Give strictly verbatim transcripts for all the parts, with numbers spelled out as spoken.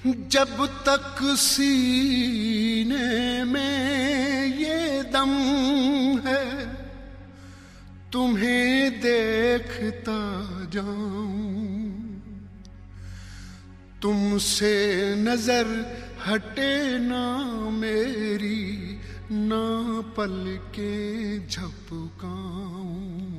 जब तक सीने में ये दम है तुम्हें देखता जाऊं, तुमसे नजर हटे ना मेरी, ना पलकें झपकाऊं।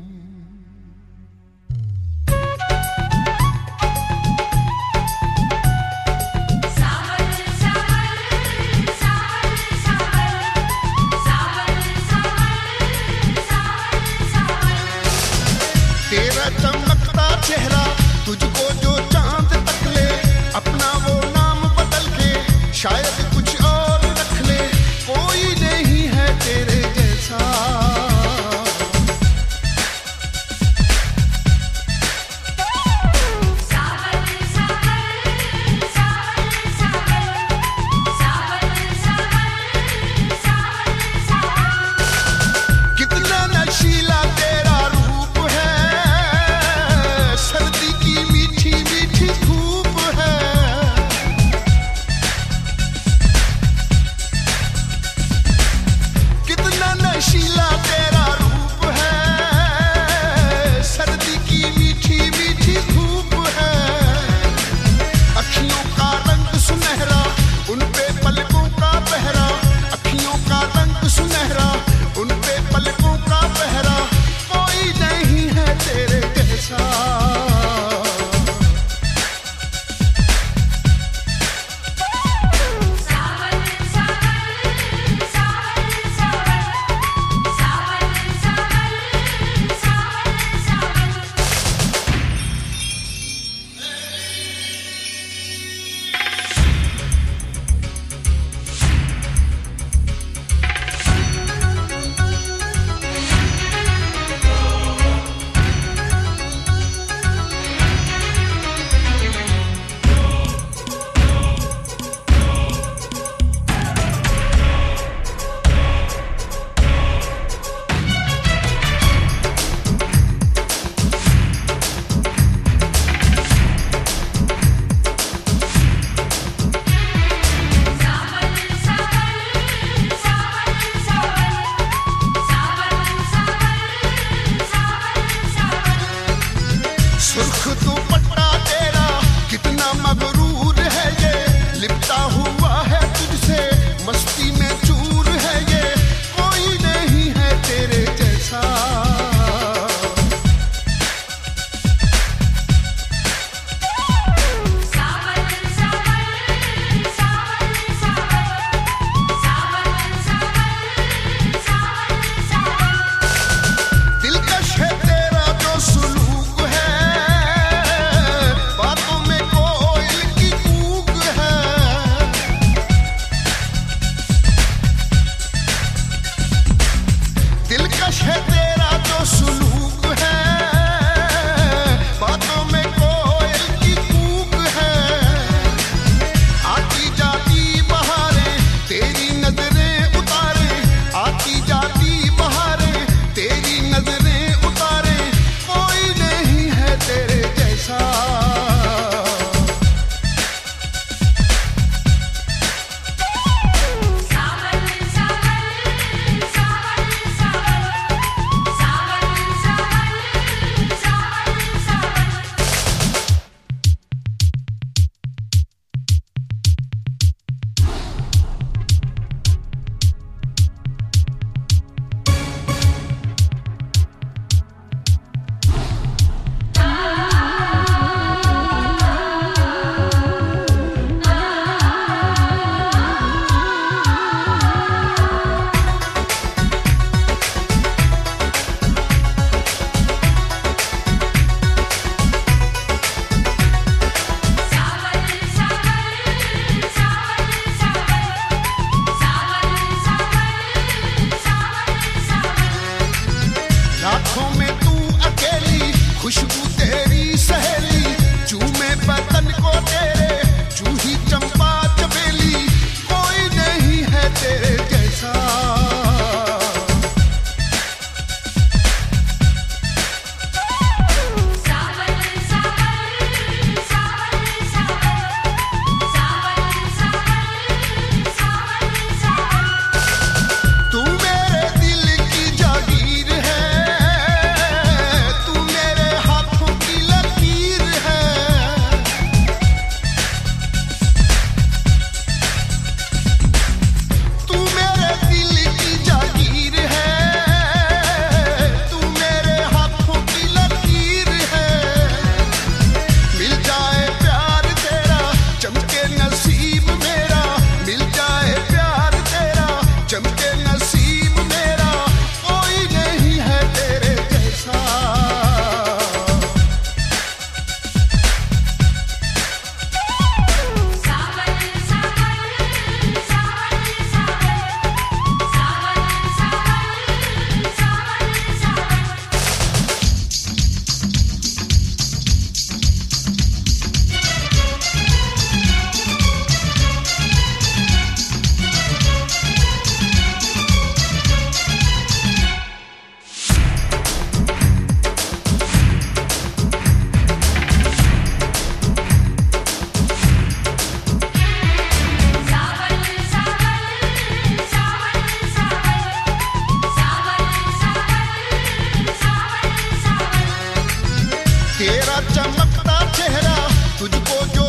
तेरा चमकता चेहरा तुझको जो चांद तक ले, अपना वो नाम बदल के शायद कुछ और रख ले, कोई नहीं है तेरे जैसा। कितना नशीला तेरा रूप है, सर्दी की मीठी मीठी धूप है। कितना नशीला तेरा रूप है, सर्दी की मीठी मीठी धूप है। अखियों का रंग सुनहरा, उन पे पलकों का पहरा, अखियों का रंग सुनहरा, उन पे पलकों का पहरा, कोई नहीं है तेरे जैसा। सुर्ख दुपट्टा तेरा कितना मगरूर है ये, लिपटा हुआ है तुझसे मस्ती में चूर है ये, कोई नहीं है तेरे जैसा। दिलकश है तेरा जो सुलूक है, बातों में कोयल की कूक है। दिलकश है तेरा जो सुलूक है, बातों में कोयल की कूक है। आती जाती बहारें तेरी नजरें उतारे, आती जाती बहारें तेरी नजरें उतारे, कोई नहीं है तेरे जैसा। लाखों में तू अकेली, खुशबू तेरी सहेली, चूमे बदन को तेरे जूही चंपा चमेली, कोई नहीं है तेरे जैसा। सावन सावन सावन सावन तेरा चमकता चेहरा तुझको जो